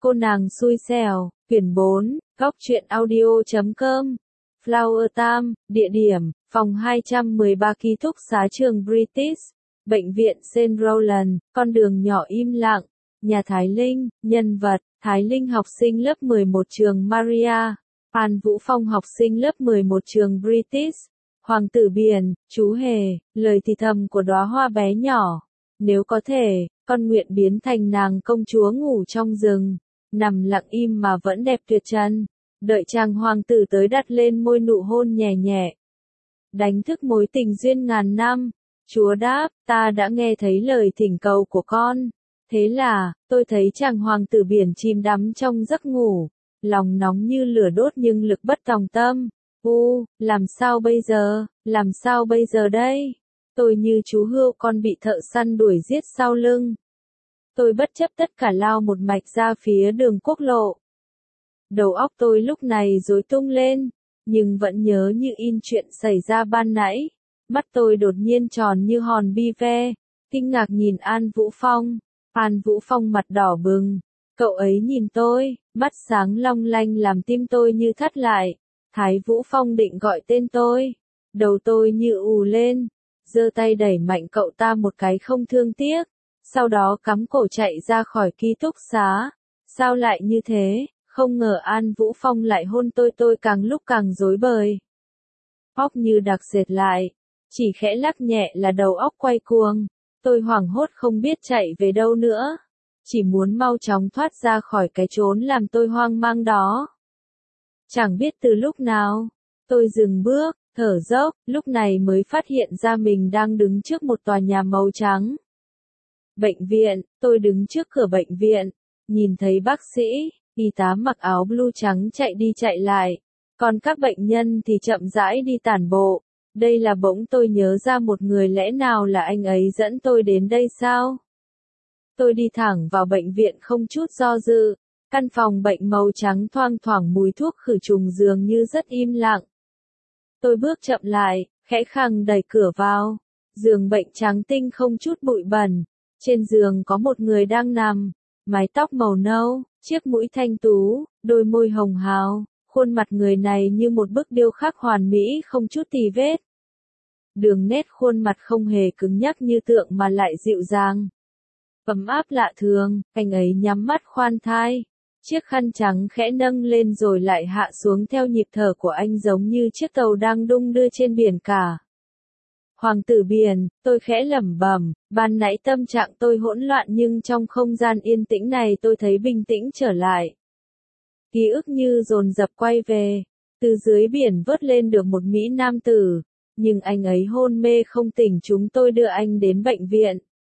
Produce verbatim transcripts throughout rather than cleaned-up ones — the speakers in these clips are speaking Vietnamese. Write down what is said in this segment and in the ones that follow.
Cô nàng xui xẻo, quyển bốn, góc truyện audio chấm com, Flower Time, địa điểm, phòng hai trăm mười ba ký túc xá trường British, bệnh viện Saint Rowland, con đường nhỏ im lặng, nhà Thái Linh, nhân vật, Thái Linh học sinh lớp mười một trường Maria, An Vũ Phong học sinh lớp mười một trường British, Hoàng tử biển, chú hề, lời thì thầm của đóa hoa bé nhỏ, nếu có thể, con nguyện biến thành nàng công chúa ngủ trong rừng, nằm lặng im mà vẫn đẹp tuyệt trần, đợi chàng hoàng tử tới đặt lên môi nụ hôn nhẹ nhẹ. Đánh thức mối tình duyên ngàn năm, Chúa đáp, ta đã nghe thấy lời thỉnh cầu của con. Thế là, tôi thấy chàng hoàng tử biển chìm đắm trong giấc ngủ, lòng nóng như lửa đốt nhưng lực bất tòng tâm. U, làm sao bây giờ, làm sao bây giờ đây? Tôi như chú hươu con bị thợ săn đuổi giết sau lưng. Tôi bất chấp tất cả lao một mạch ra phía đường quốc lộ. Đầu óc tôi lúc này rối tung lên, nhưng vẫn nhớ như in chuyện xảy ra ban nãy. Mắt tôi đột nhiên tròn như hòn bi ve, kinh ngạc nhìn An Vũ Phong. An Vũ Phong mặt đỏ bừng. Cậu ấy nhìn tôi, mắt sáng long lanh làm tim tôi như thắt lại. Thái Vũ Phong định gọi tên tôi. Đầu tôi như ù lên. Giơ tay đẩy mạnh cậu ta một cái không thương tiếc. Sau đó cắm cổ chạy ra khỏi ký túc xá. Sao lại như thế? Không ngờ An Vũ Phong lại hôn tôi tôi càng lúc càng rối bời. Óc như đặc dệt lại. Chỉ khẽ lắc nhẹ là đầu óc quay cuồng. Tôi hoảng hốt không biết chạy về đâu nữa. Chỉ muốn mau chóng thoát ra khỏi cái chốn làm tôi hoang mang đó. Chẳng biết từ lúc nào, tôi dừng bước, thở dốc, lúc này mới phát hiện ra mình đang đứng trước một tòa nhà màu trắng. Bệnh viện, tôi đứng trước cửa bệnh viện, nhìn thấy bác sĩ, y tá mặc áo blue trắng chạy đi chạy lại, còn các bệnh nhân thì chậm rãi đi tản bộ. Đây là bỗng tôi nhớ ra một người, lẽ nào là anh ấy dẫn tôi đến đây sao? Tôi đi thẳng vào bệnh viện không chút do dự. Căn phòng bệnh màu trắng thoang thoảng mùi thuốc khử trùng dường như rất im lặng. Tôi bước chậm lại, khẽ khàng đẩy cửa vào. Giường bệnh trắng tinh không chút bụi bẩn. Trên giường có một người đang nằm. Mái tóc màu nâu, chiếc mũi thanh tú, đôi môi hồng hào. Khuôn mặt người này như một bức điêu khắc hoàn mỹ không chút tì vết. Đường nét khuôn mặt không hề cứng nhắc như tượng mà lại dịu dàng. Ấm áp lạ thường, anh ấy nhắm mắt khoan thai. Chiếc khăn trắng khẽ nâng lên rồi lại hạ xuống theo nhịp thở của anh giống như chiếc tàu đang đung đưa trên biển cả. Hoàng tử biển, tôi khẽ lẩm bẩm, ban nãy tâm trạng tôi hỗn loạn nhưng trong không gian yên tĩnh này tôi thấy bình tĩnh trở lại. Ký ức như dồn dập quay về, từ dưới biển vớt lên được một mỹ nam tử, nhưng anh ấy hôn mê không tỉnh, chúng tôi đưa anh đến bệnh viện.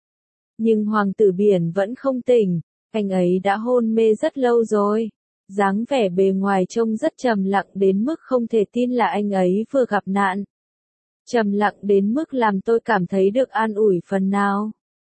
Nhưng hoàng tử biển vẫn không tỉnh. Anh ấy đã hôn mê rất lâu rồi. Dáng vẻ bề ngoài trông rất trầm lặng đến mức không thể tin là anh ấy vừa gặp nạn. Trầm lặng đến mức làm tôi cảm thấy được an ủi phần nào.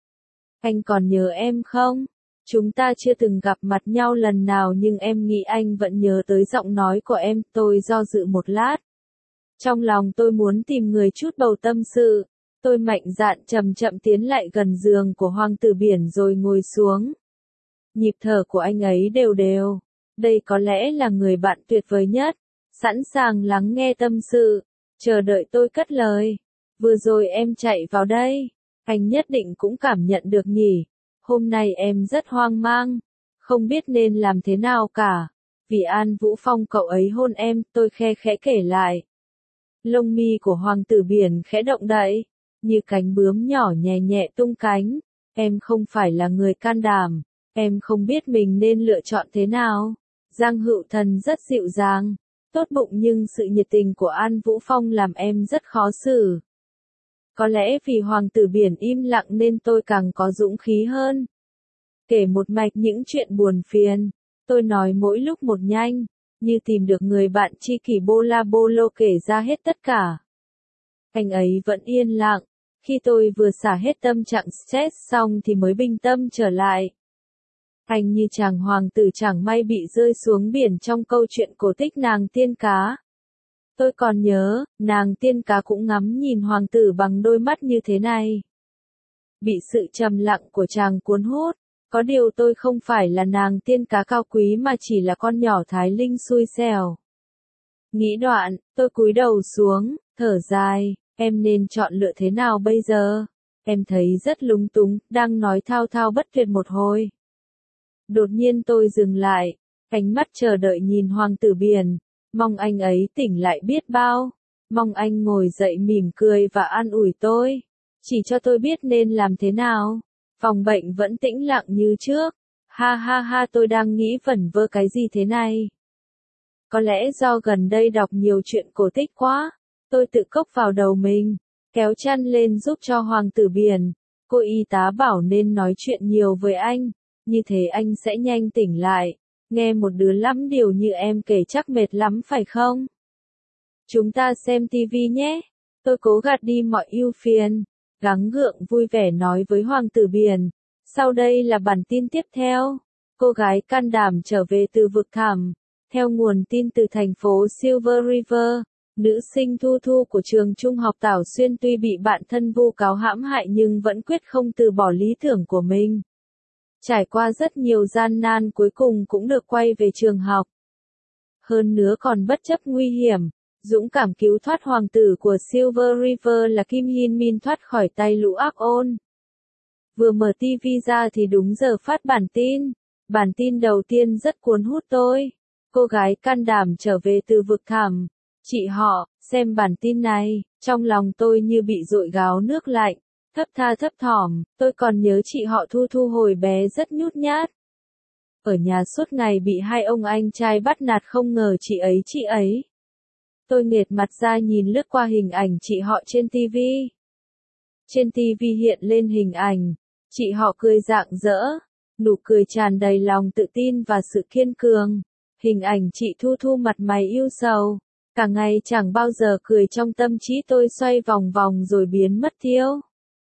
Anh còn nhớ em không? Chúng ta chưa từng gặp mặt nhau lần nào nhưng em nghĩ anh vẫn nhớ tới giọng nói của em. Tôi do dự một lát. Trong lòng tôi muốn tìm người chút bầu tâm sự. Tôi mạnh dạn chậm chậm tiến lại gần giường của hoàng tử biển rồi ngồi xuống. Nhịp thở của anh ấy đều đều. Đây có lẽ là người bạn tuyệt vời nhất. Sẵn sàng lắng nghe tâm sự. Chờ đợi tôi cất lời. Vừa rồi em chạy vào đây. Anh nhất định cũng cảm nhận được nhỉ. Hôm nay em rất hoang mang. Không biết nên làm thế nào cả. Vì An Vũ Phong cậu ấy hôn em, tôi khe khẽ kể lại. Lông mi của hoàng tử biển khẽ động đậy. Như cánh bướm nhỏ nhẹ nhẹ tung cánh. Em không phải là người can đảm. Em không biết mình nên lựa chọn thế nào. Giang Hữu Thần rất dịu dàng, tốt bụng nhưng sự nhiệt tình của An Vũ Phong làm em rất khó xử. Có lẽ vì hoàng tử biển im lặng nên tôi càng có dũng khí hơn. Kể một mạch những chuyện buồn phiền, tôi nói mỗi lúc một nhanh, như tìm được người bạn tri kỷ Bola Bolo kể ra hết tất cả. Anh ấy vẫn yên lặng, khi tôi vừa xả hết tâm trạng stress xong thì mới bình tâm trở lại. Anh như chàng hoàng tử chẳng may bị rơi xuống biển trong câu chuyện cổ tích nàng tiên cá. Tôi còn nhớ, nàng tiên cá cũng ngắm nhìn hoàng tử bằng đôi mắt như thế này. Bị sự trầm lặng của chàng cuốn hút, Có điều tôi không phải là nàng tiên cá cao quý mà chỉ là con nhỏ Thái Linh xui xẻo. Nghĩ đoạn, tôi cúi đầu xuống, thở dài, em nên chọn lựa thế nào bây giờ? Em thấy rất lúng túng, đang nói thao thao bất tuyệt một hồi. Đột nhiên tôi dừng lại, ánh mắt chờ đợi nhìn Hoàng tử Biển, mong anh ấy tỉnh lại biết bao, mong anh ngồi dậy mỉm cười và an ủi tôi, chỉ cho tôi biết nên làm thế nào. Phòng bệnh vẫn tĩnh lặng như trước. Ha ha ha, tôi đang nghĩ vẩn vơ cái gì thế này? Có lẽ do gần đây đọc nhiều chuyện cổ tích quá, tôi tự cốc vào đầu mình, kéo chăn lên giúp cho Hoàng tử Biển. Cô y tá bảo nên nói chuyện nhiều với anh, như thế anh sẽ nhanh tỉnh lại. Nghe một đứa lắm điều như em kể chắc mệt lắm phải không? Chúng ta xem tivi nhé. Tôi cố gạt đi mọi ưu phiền, gắng gượng vui vẻ nói với Hoàng tử Biển. Sau đây là bản tin tiếp theo. Cô gái can đảm trở về từ vực thẳm. Theo nguồn tin từ thành phố Silver River, nữ sinh Thu Thu của trường trung học Tảo Xuyên tuy bị bạn thân vu cáo hãm hại nhưng vẫn quyết không từ bỏ lý tưởng của mình. Trải qua rất nhiều gian nan cuối cùng cũng được quay về trường học. Hơn nữa còn bất chấp nguy hiểm, dũng cảm cứu thoát hoàng tử của Silver River là Kim Hin Min thoát khỏi tay lũ ác ôn. Vừa mở tivi ra thì đúng giờ phát bản tin. Bản tin đầu tiên rất cuốn hút tôi. Cô gái can đảm trở về từ vực thẳm. Chị họ, xem bản tin này, trong lòng tôi như bị dội gáo nước lạnh, thấp tha thấp thỏm, tôi còn nhớ chị họ Thu Thu hồi bé rất nhút nhát. Ở nhà suốt ngày bị hai ông anh trai bắt nạt không ngờ chị ấy chị ấy. Tôi nghệt mặt ra nhìn lướt qua hình ảnh chị họ trên tivi. Trên tivi hiện lên hình ảnh, chị họ cười rạng rỡ, nụ cười tràn đầy lòng tự tin và sự kiên cường. Hình ảnh chị Thu Thu mặt mày yêu sầu, cả ngày chẳng bao giờ cười trong tâm trí tôi xoay vòng vòng rồi biến mất tiêu.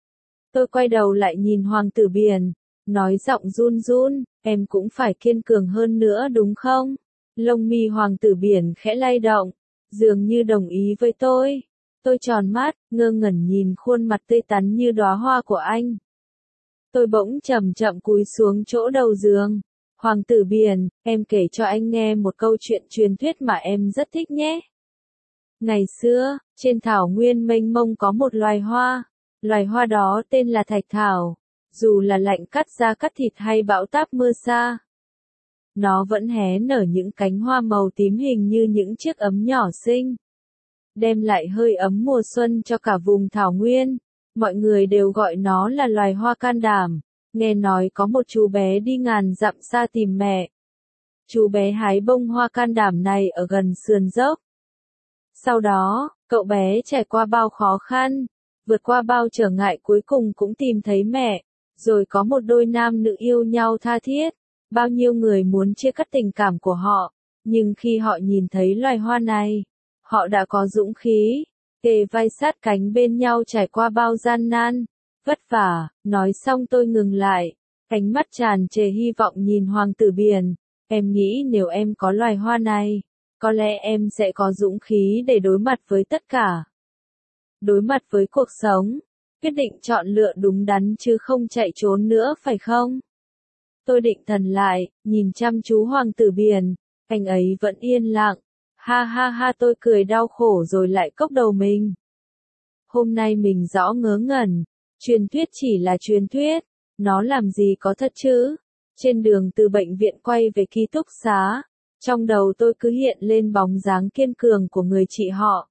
Tôi quay đầu lại nhìn Hoàng tử Biển, nói giọng run run, em cũng phải kiên cường hơn nữa đúng không? Lông mi Hoàng tử Biển khẽ lay động, dường như đồng ý với tôi. Tôi tròn mắt, ngơ ngẩn nhìn khuôn mặt tươi tắn như đóa hoa của anh. Tôi bỗng chậm chậm cúi xuống chỗ đầu giường. Hoàng tử Biển, em kể cho anh nghe một câu chuyện truyền thuyết mà em rất thích nhé. Ngày xưa, trên thảo nguyên mênh mông có một loài hoa. Loài hoa đó tên là thạch thảo. Dù là lạnh cắt da cắt thịt hay bão táp mưa sa, nó vẫn hé nở những cánh hoa màu tím hình như những chiếc ấm nhỏ xinh, đem lại hơi ấm mùa xuân cho cả vùng thảo nguyên. Mọi người đều gọi nó là loài hoa can đảm. Nghe nói có một chú bé đi ngàn dặm xa tìm mẹ. Chú bé hái bông hoa can đảm này ở gần sườn dốc. Sau đó, cậu bé trải qua bao khó khăn, vượt qua bao trở ngại cuối cùng cũng tìm thấy mẹ. Rồi có một đôi nam nữ yêu nhau tha thiết. Bao nhiêu người muốn chia cắt tình cảm của họ, nhưng khi họ nhìn thấy loài hoa này, họ đã có dũng khí, kề vai sát cánh bên nhau trải qua bao gian nan, vất vả. Nói xong tôi ngừng lại, ánh mắt tràn trề hy vọng nhìn Hoàng tử Biển. Em nghĩ nếu em có loài hoa này, có lẽ em sẽ có dũng khí để đối mặt với tất cả. Đối mặt với cuộc sống, quyết định chọn lựa đúng đắn chứ không chạy trốn nữa phải không? Tôi định thần lại, nhìn chăm chú Hoàng tử Biển, anh ấy vẫn yên lặng. Ha ha ha, tôi cười đau khổ rồi lại cốc đầu mình. Hôm nay mình rõ ngớ ngẩn, truyền thuyết chỉ là truyền thuyết, nó làm gì có thật chứ? Trên đường từ bệnh viện quay về ký túc xá, trong đầu tôi cứ hiện lên bóng dáng kiên cường của người chị họ.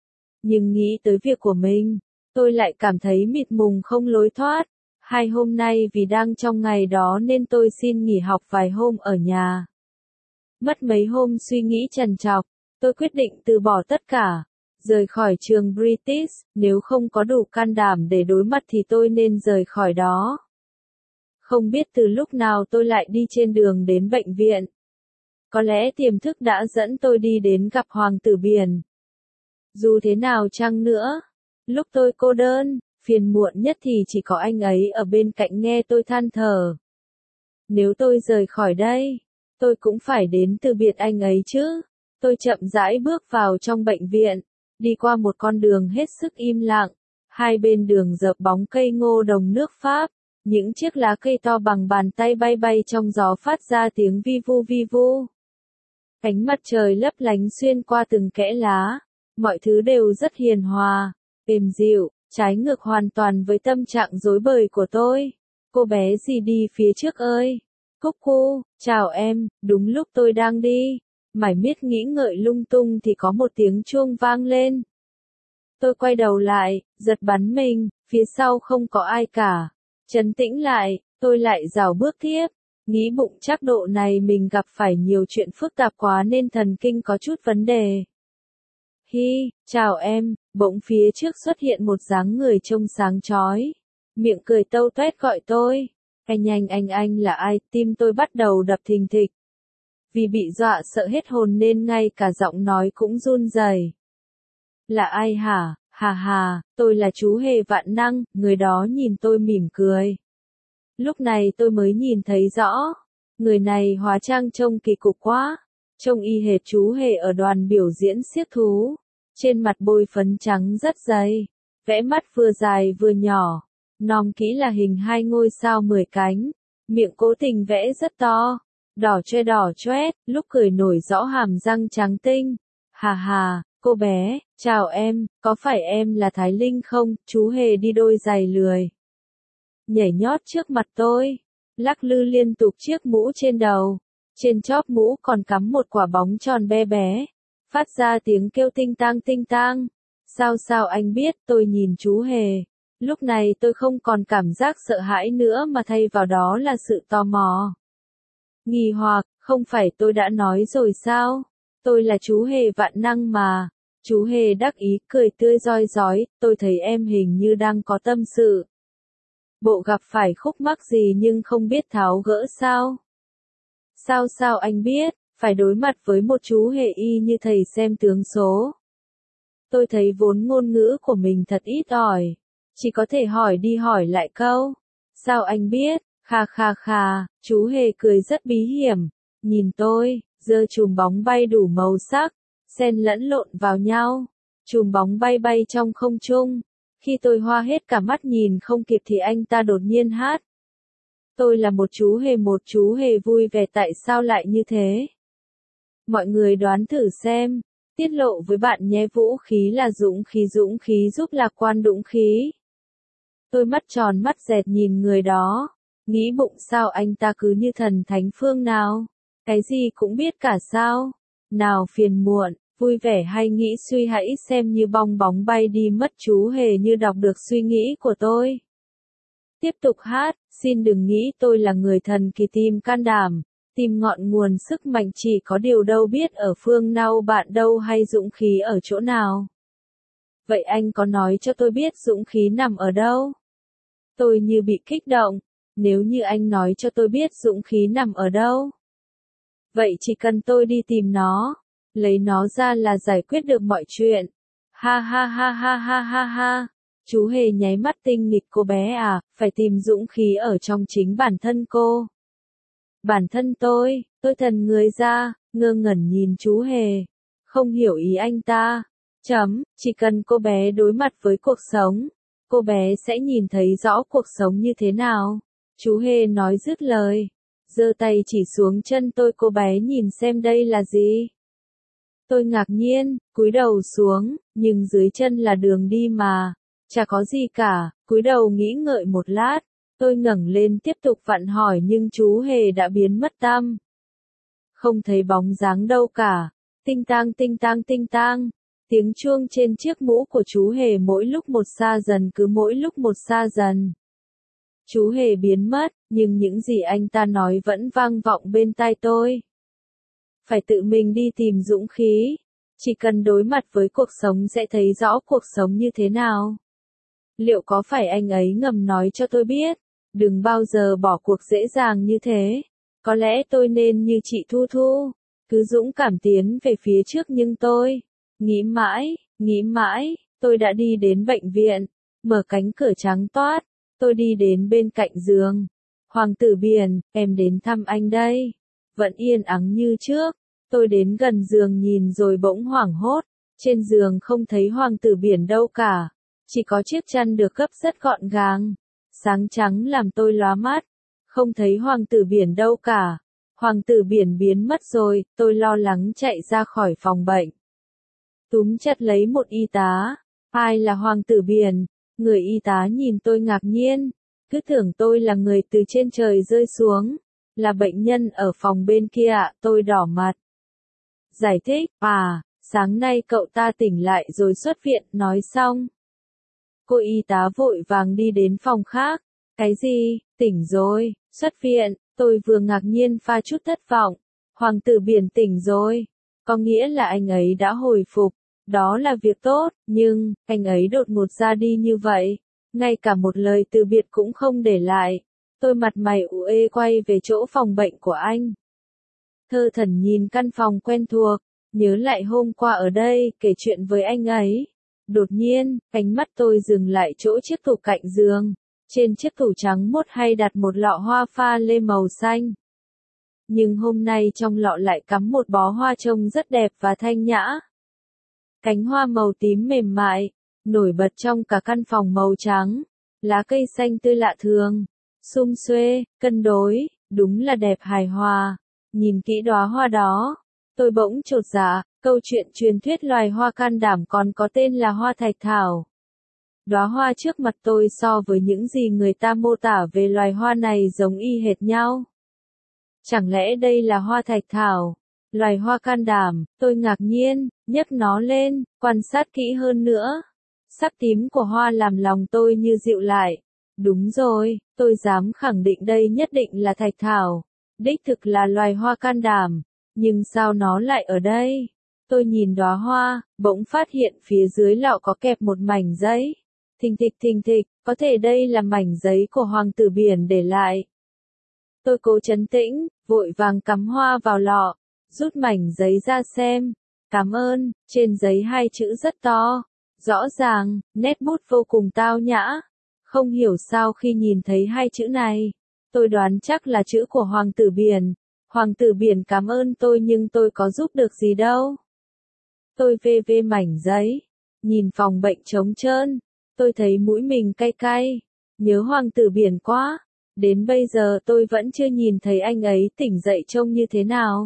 Nhưng nghĩ tới việc của mình, tôi lại cảm thấy mịt mùng không lối thoát. Hai hôm nay vì đang trong ngày đó nên tôi xin nghỉ học vài hôm ở nhà. Mất mấy hôm suy nghĩ trằn trọc, tôi quyết định từ bỏ tất cả, rời khỏi trường British. Nếu không có đủ can đảm để đối mặt thì tôi nên rời khỏi đó. Không biết từ lúc nào tôi lại đi trên đường đến bệnh viện. Có lẽ tiềm thức đã dẫn tôi đi đến gặp Hoàng tử Biển. Dù thế nào chăng nữa, lúc tôi cô đơn, phiền muộn nhất thì chỉ có anh ấy ở bên cạnh nghe tôi than thở. Nếu tôi rời khỏi đây, tôi cũng phải đến từ biệt anh ấy chứ. Tôi chậm rãi bước vào trong bệnh viện, đi qua một con đường hết sức im lặng. Hai bên đường dợp bóng cây ngô đồng nước Pháp, Những chiếc lá cây to bằng bàn tay bay bay trong gió phát ra tiếng vi vu vi vu. Ánh mặt trời lấp lánh xuyên qua từng kẽ lá. Mọi thứ đều rất hiền hòa, êm dịu, trái ngược hoàn toàn với tâm trạng rối bời của tôi. Cô bé gì đi phía trước ơi? Cúc cu, chào em, đúng lúc tôi đang đi. Mải miết nghĩ ngợi lung tung thì có một tiếng chuông vang lên. Tôi quay đầu lại, giật bắn mình, phía sau không có ai cả. Trấn tĩnh lại, tôi lại rảo bước tiếp. Nghĩ bụng chắc độ này mình gặp phải nhiều chuyện phức tạp quá nên thần kinh có chút vấn đề. Hi, chào em, bỗng phía trước xuất hiện một dáng người trông sáng chói. Miệng cười tâu tuét gọi tôi. Anh anh anh anh là ai? Tim tôi bắt đầu đập thình thịch. Vì bị dọa sợ hết hồn nên ngay cả giọng nói cũng run rẩy. Là ai hả? Hà hà, tôi là chú Hề Vạn Năng, người đó nhìn tôi mỉm cười. Lúc này tôi mới nhìn thấy rõ. Người này hóa trang trông kỳ cục quá. Trông y hệt chú Hề ở đoàn biểu diễn xiếc thú. Trên mặt bôi phấn trắng rất dày. Vẽ mắt vừa dài vừa nhỏ. Nom kỹ là hình hai ngôi sao mười cánh. Miệng cố tình vẽ rất to. Đỏ choe đỏ choét, lúc cười nổi rõ hàm răng trắng tinh. Hà hà, cô bé, chào em, có phải em là Thái Linh không? Chú Hề đi đôi giày lười. Nhảy nhót trước mặt tôi. Lắc lư liên tục chiếc mũ trên đầu. Trên chóp mũ còn cắm một quả bóng tròn bé bé. Phát ra tiếng kêu tinh tang tinh tang. Sao sao anh biết? Tôi nhìn chú Hề. Lúc này tôi không còn cảm giác sợ hãi nữa mà thay vào đó là sự tò mò. Nghi hoặc, không phải tôi đã nói rồi sao? Tôi là chú Hề Vạn Năng mà. Chú Hề đắc ý cười tươi rói rói, tôi thấy em hình như đang có tâm sự. Bộ gặp phải khúc mắc gì nhưng không biết tháo gỡ sao? Sao sao anh biết, phải đối mặt với một chú Hề y như thầy xem tướng số. Tôi thấy vốn ngôn ngữ của mình thật ít ỏi. Chỉ có thể hỏi đi hỏi lại câu. Sao anh biết? Kha kha kha, chú Hề cười rất bí hiểm. Nhìn tôi, giơ chùm bóng bay đủ màu sắc, xen lẫn lộn vào nhau. Chùm bóng bay bay trong không trung. Khi tôi hoa hết cả mắt nhìn không kịp thì anh ta đột nhiên hát. Tôi là một chú Hề một chú Hề vui vẻ tại sao lại như thế? Mọi người đoán thử xem. Tiết lộ với bạn nhé vũ khí là dũng khí dũng khí giúp lạc quan dũng khí. Tôi mắt tròn mắt dẹt nhìn người đó. Nghĩ bụng sao anh ta cứ như thần thánh phương nào? Cái gì cũng biết cả sao? Nào phiền muộn, vui vẻ hay nghĩ suy hãy xem như bong bóng bay đi mất chú Hề như đọc được suy nghĩ của tôi. Tiếp tục hát, xin đừng nghĩ tôi là người thần kỳ tìm can đảm. Tìm ngọn nguồn sức mạnh chỉ có điều đâu biết ở phương nào bạn đâu hay dũng khí ở chỗ nào. Vậy anh có nói cho tôi biết dũng khí nằm ở đâu? Tôi như bị kích động. Nếu như anh nói cho tôi biết dũng khí nằm ở đâu. Vậy chỉ cần tôi đi tìm nó. Lấy nó ra là giải quyết được mọi chuyện. Ha ha ha ha ha ha ha. Chú Hề nháy mắt tinh nghịch cô bé à, phải tìm dũng khí ở trong chính bản thân cô. Bản thân tôi, tôi thần người ra, ngơ ngẩn nhìn chú Hề. Không hiểu ý anh ta. Chấm, chỉ cần cô bé đối mặt với cuộc sống, cô bé sẽ nhìn thấy rõ cuộc sống như thế nào. Chú Hề nói dứt lời. Giơ tay chỉ xuống chân tôi cô bé nhìn xem đây là gì. Tôi ngạc nhiên, cúi đầu xuống, nhưng dưới chân là đường đi mà. Chả có gì cả, cúi đầu nghĩ ngợi một lát. Tôi ngẩng lên tiếp tục vặn hỏi nhưng chú Hề đã biến mất tăm. Không thấy bóng dáng đâu cả. Tinh tang tinh tang tinh tang. Tiếng chuông trên chiếc mũ của chú Hề mỗi lúc một xa dần cứ mỗi lúc một xa dần. Chú Hề biến mất, nhưng những gì anh ta nói vẫn vang vọng bên tai tôi. Phải tự mình đi tìm dũng khí. Chỉ cần đối mặt với cuộc sống sẽ thấy rõ cuộc sống như thế nào. Liệu có phải anh ấy ngầm nói cho tôi biết? Đừng bao giờ bỏ cuộc dễ dàng như thế. Có lẽ tôi nên như chị Thu Thu. Cứ dũng cảm tiến về phía trước nhưng tôi. Nghĩ mãi, nghĩ mãi, tôi đã đi đến bệnh viện. Mở cánh cửa trắng toát. Tôi đi đến bên cạnh giường. Hoàng tử Biển, em đến thăm anh đây. Vẫn yên ắng như trước. Tôi đến gần giường nhìn rồi bỗng hoảng hốt. Trên giường không thấy Hoàng tử Biển đâu cả. Chỉ có chiếc chăn được gấp rất gọn gàng. sáng trắng làm tôi lóa mắt. Không thấy hoàng tử biển đâu cả. Hoàng tử biển biến mất rồi, tôi lo lắng chạy ra khỏi phòng bệnh. Túm chặt lấy một y tá. Ai là hoàng tử biển? Người y tá nhìn tôi ngạc nhiên. Cứ tưởng tôi là người từ trên trời rơi xuống. Là bệnh nhân ở phòng bên kia ạ, tôi đỏ mặt. Giải thích, à, sáng nay cậu ta tỉnh lại rồi xuất viện, nói xong. Cô y tá vội vàng đi đến phòng khác. Cái gì, tỉnh rồi, xuất viện, tôi vừa ngạc nhiên pha chút thất vọng. Hoàng tử biển tỉnh rồi, có nghĩa là anh ấy đã hồi phục, đó là việc tốt, nhưng, anh ấy đột ngột ra đi như vậy, ngay cả một lời từ biệt cũng không để lại. Tôi mặt mày ủ ê quay về chỗ phòng bệnh của anh. Thơ thẩn nhìn căn phòng quen thuộc, nhớ lại hôm qua ở đây, kể chuyện với anh ấy. Đột nhiên, ánh mắt tôi dừng lại chỗ chiếc tủ cạnh giường. Trên chiếc tủ trắng mốt hay đặt một lọ hoa pha lê màu xanh. Nhưng hôm nay trong lọ lại cắm một bó hoa trông rất đẹp và thanh nhã. Cánh hoa màu tím mềm mại, nổi bật trong cả căn phòng màu trắng. Lá cây xanh tươi lạ thường, sum xuê, cân đối, đúng là đẹp hài hòa. Nhìn kỹ đóa hoa đó, tôi bỗng chột dạ, câu chuyện truyền thuyết loài hoa can đảm còn có tên là hoa thạch thảo. Đóa hoa trước mặt tôi so với những gì người ta mô tả về loài hoa này giống y hệt nhau. Chẳng lẽ đây là hoa thạch thảo, loài hoa can đảm? Tôi ngạc nhiên, nhấc nó lên, quan sát kỹ hơn nữa. Sắc tím của hoa làm lòng tôi như dịu lại. Đúng rồi, tôi dám khẳng định đây nhất định là thạch thảo. Đích thực là loài hoa can đảm, nhưng sao nó lại ở đây? Tôi nhìn đóa hoa, bỗng phát hiện phía dưới lọ có kẹp một mảnh giấy. Thình thịch thình thịch, có thể đây là mảnh giấy của hoàng tử biển để lại. Tôi cố trấn tĩnh, vội vàng cắm hoa vào lọ, rút mảnh giấy ra xem. Cảm ơn, trên giấy hai chữ rất to, rõ ràng, nét bút vô cùng tao nhã. Không hiểu sao khi nhìn thấy hai chữ này, tôi đoán chắc là chữ của hoàng tử biển. Hoàng tử biển cảm ơn tôi nhưng tôi có giúp được gì đâu. Tôi vê vê mảnh giấy, nhìn phòng bệnh trống trơn. Tôi thấy mũi mình cay cay, nhớ hoàng tử biển quá. Đến bây giờ tôi vẫn chưa nhìn thấy anh ấy tỉnh dậy trông như thế nào.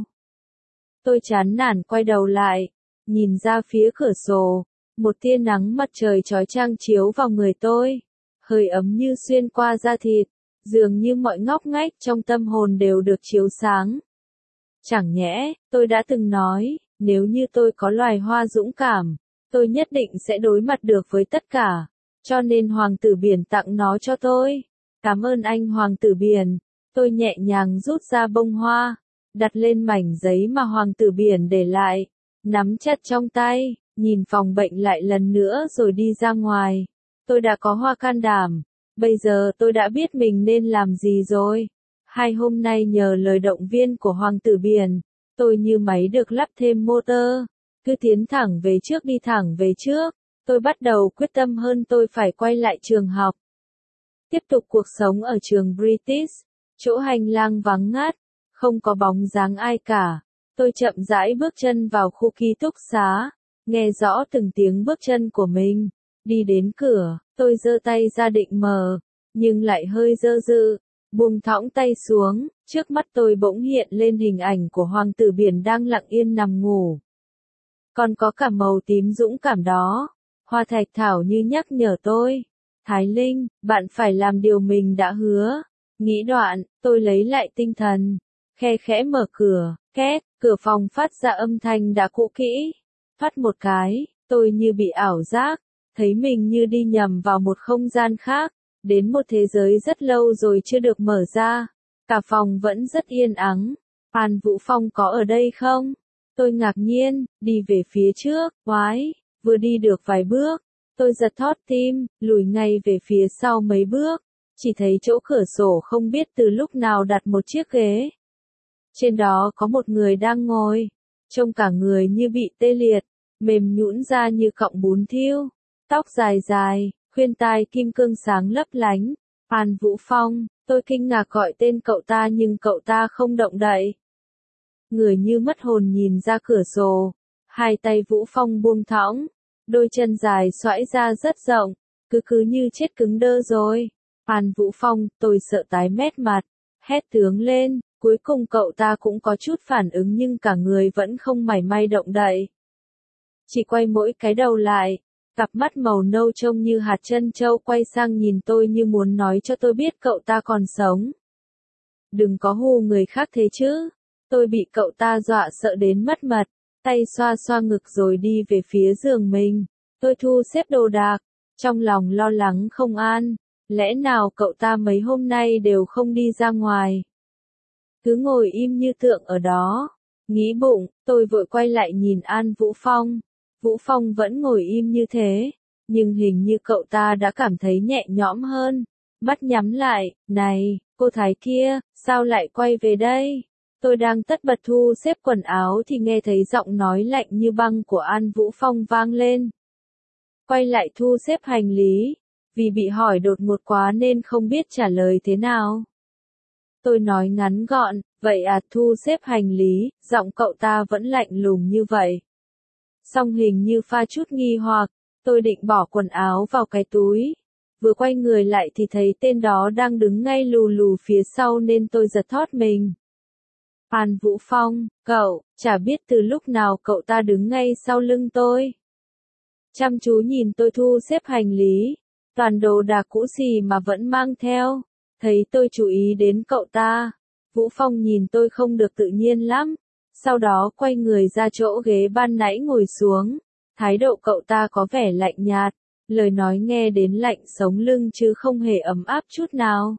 Tôi chán nản quay đầu lại, nhìn ra phía cửa sổ. Một tia nắng mặt trời chói chang chiếu vào người tôi, hơi ấm như xuyên qua da thịt, dường như mọi ngóc ngách trong tâm hồn đều được chiếu sáng. Chẳng nhẽ, tôi đã từng nói, nếu như tôi có loài hoa dũng cảm, tôi nhất định sẽ đối mặt được với tất cả. Cho nên hoàng tử biển tặng nó cho tôi. Cảm ơn anh hoàng tử biển. Tôi nhẹ nhàng rút ra bông hoa, đặt lên mảnh giấy mà hoàng tử biển để lại, nắm chặt trong tay, nhìn phòng bệnh lại lần nữa rồi đi ra ngoài. Tôi đã có hoa can đảm, bây giờ tôi đã biết mình nên làm gì rồi. Hai hôm nay nhờ lời động viên của hoàng tử biển, tôi như máy được lắp thêm motor, cứ tiến thẳng về trước đi thẳng về trước. Tôi bắt đầu quyết tâm hơn, tôi phải quay lại trường học. Tiếp tục cuộc sống ở trường British, chỗ hành lang vắng ngắt, không có bóng dáng ai cả. Tôi chậm rãi bước chân vào khu ký túc xá, nghe rõ từng tiếng bước chân của mình. Đi đến cửa, tôi giơ tay ra định mở, nhưng lại hơi dơ dự, buông thõng tay xuống. Trước mắt tôi bỗng hiện lên hình ảnh của hoàng tử biển đang lặng yên nằm ngủ. Còn có cả màu tím dũng cảm đó. Hoa thạch thảo như nhắc nhở tôi. Thái Linh, bạn phải làm điều mình đã hứa. Nghĩ đoạn, tôi lấy lại tinh thần. Khe khẽ mở cửa, két, cửa phòng phát ra âm thanh đã cũ kỹ. Phát một cái, tôi như bị ảo giác, thấy mình như đi nhầm vào một không gian khác, đến một thế giới rất lâu rồi chưa được mở ra. Cả phòng vẫn rất yên ắng. Phan Vũ Phong có ở đây không? Tôi ngạc nhiên, đi về phía trước, oái. Vừa đi được vài bước, tôi giật thót tim, lùi ngay về phía sau mấy bước, chỉ thấy chỗ cửa sổ không biết từ lúc nào đặt một chiếc ghế. Trên đó có một người đang ngồi, trông cả người như bị tê liệt, mềm nhũn ra như cọng bún thiêu, tóc dài dài, khuyên tai kim cương sáng lấp lánh. Phan Vũ Phong, tôi kinh ngạc gọi tên cậu ta nhưng cậu ta không động đậy. Người như mất hồn nhìn ra cửa sổ, hai tay Vũ Phong buông thõng. Đôi chân dài xoãi ra rất rộng, cứ cứ như chết cứng đơ rồi. An Vũ Phong, tôi sợ tái mét mặt, hét tướng lên, cuối cùng cậu ta cũng có chút phản ứng nhưng cả người vẫn không mảy may động đậy. Chỉ quay mỗi cái đầu lại, cặp mắt màu nâu trông như hạt trân châu quay sang nhìn tôi như muốn nói cho tôi biết cậu ta còn sống. Đừng có hù người khác thế chứ. Tôi bị cậu ta dọa sợ đến mất mật, tay xoa xoa ngực rồi đi về phía giường mình. Tôi thu xếp đồ đạc, trong lòng lo lắng không an. Lẽ nào cậu ta mấy hôm nay đều không đi ra ngoài? Cứ ngồi im như tượng ở đó. Nghĩ bụng, tôi vội quay lại nhìn An Vũ Phong. Vũ Phong vẫn ngồi im như thế, nhưng hình như cậu ta đã cảm thấy nhẹ nhõm hơn. Mắt nhắm lại, này, cô Thái kia, sao lại quay về đây? Tôi đang tất bật thu xếp quần áo thì nghe thấy giọng nói lạnh như băng của An Vũ Phong vang lên. Quay lại thu xếp hành lý, vì bị hỏi đột ngột quá nên không biết trả lời thế nào. Tôi nói ngắn gọn, vậy à, thu xếp hành lý, giọng cậu ta vẫn lạnh lùng như vậy. Song hình như pha chút nghi hoặc, tôi định bỏ quần áo vào cái túi. Vừa quay người lại thì thấy tên đó đang đứng ngay lù lù phía sau nên tôi giật thót mình. An Vũ Phong, cậu, chả biết từ lúc nào cậu ta đứng ngay sau lưng tôi. Chăm chú nhìn tôi thu xếp hành lý, toàn đồ đạc cũ xì mà vẫn mang theo. Thấy tôi chú ý đến cậu ta, Vũ Phong nhìn tôi không được tự nhiên lắm. Sau đó quay người ra chỗ ghế ban nãy ngồi xuống. Thái độ cậu ta có vẻ lạnh nhạt, lời nói nghe đến lạnh sống lưng chứ không hề ấm áp chút nào.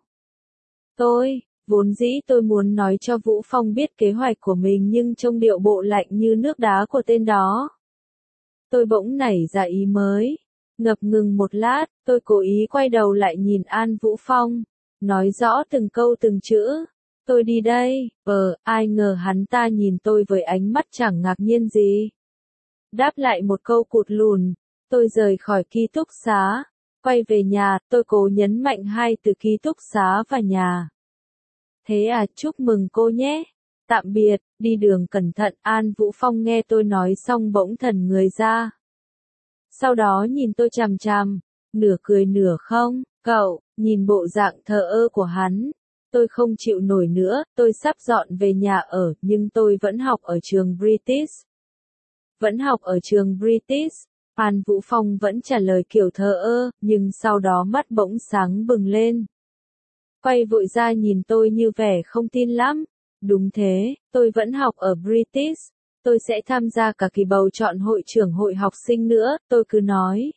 Tôi, vốn dĩ tôi muốn nói cho Vũ Phong biết kế hoạch của mình nhưng trông điệu bộ lạnh như nước đá của tên đó. Tôi bỗng nảy ra ý mới. Ngập ngừng một lát, tôi cố ý quay đầu lại nhìn An Vũ Phong, nói rõ từng câu từng chữ. Tôi đi đây, ờ, ai ngờ hắn ta nhìn tôi với ánh mắt chẳng ngạc nhiên gì. Đáp lại một câu cụt lùn, tôi rời khỏi ký túc xá, quay về nhà, tôi cố nhấn mạnh hai từ ký túc xá và nhà. Thế à, chúc mừng cô nhé. Tạm biệt, đi đường cẩn thận. An Vũ Phong nghe tôi nói xong bỗng thần người ra. Sau đó nhìn tôi chằm chằm, nửa cười nửa không, cậu, nhìn bộ dạng thờ ơ của hắn. Tôi không chịu nổi nữa, tôi sắp dọn về nhà ở, nhưng tôi vẫn học ở trường British. Vẫn học ở trường British, An Vũ Phong vẫn trả lời kiểu thờ ơ, nhưng sau đó mắt bỗng sáng bừng lên. Quay vội ra nhìn tôi như vẻ không tin lắm. Đúng thế, tôi vẫn học ở British. Tôi sẽ tham gia cả kỳ bầu chọn hội trưởng hội học sinh nữa, tôi cứ nói.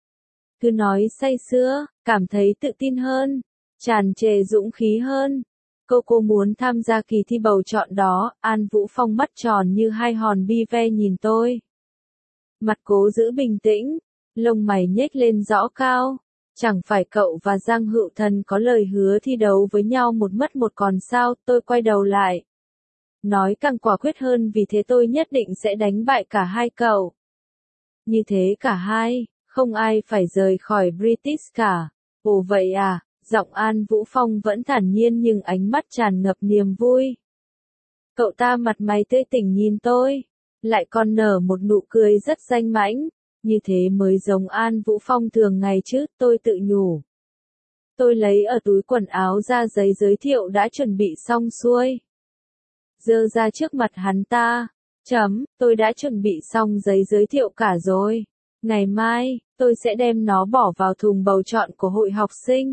Cứ nói say sưa, cảm thấy tự tin hơn, tràn trề dũng khí hơn. Cô cô muốn tham gia kỳ thi bầu chọn đó. An Vũ Phong mắt tròn như hai hòn bi ve nhìn tôi. Mặt cố giữ bình tĩnh, lông mày nhếch lên rõ cao. Chẳng phải cậu và Giang Hữu Thần có lời hứa thi đấu với nhau một mất một còn sao? Tôi quay đầu lại. Nói càng quả quyết hơn, vì thế tôi nhất định sẽ đánh bại cả hai cậu. Như thế cả hai, không ai phải rời khỏi British cả. Ồ vậy à, giọng An Vũ Phong vẫn thản nhiên nhưng ánh mắt tràn ngập niềm vui. Cậu ta mặt mày tươi tỉnh nhìn tôi, lại còn nở một nụ cười rất danh mãnh. Như thế mới giống An Vũ Phong thường ngày chứ, tôi tự nhủ. Tôi lấy ở túi quần áo ra giấy giới thiệu đã chuẩn bị xong xuôi. Giơ ra trước mặt hắn ta. Chấm, tôi đã chuẩn bị xong giấy giới thiệu cả rồi. Ngày mai, tôi sẽ đem nó bỏ vào thùng bầu chọn của hội học sinh.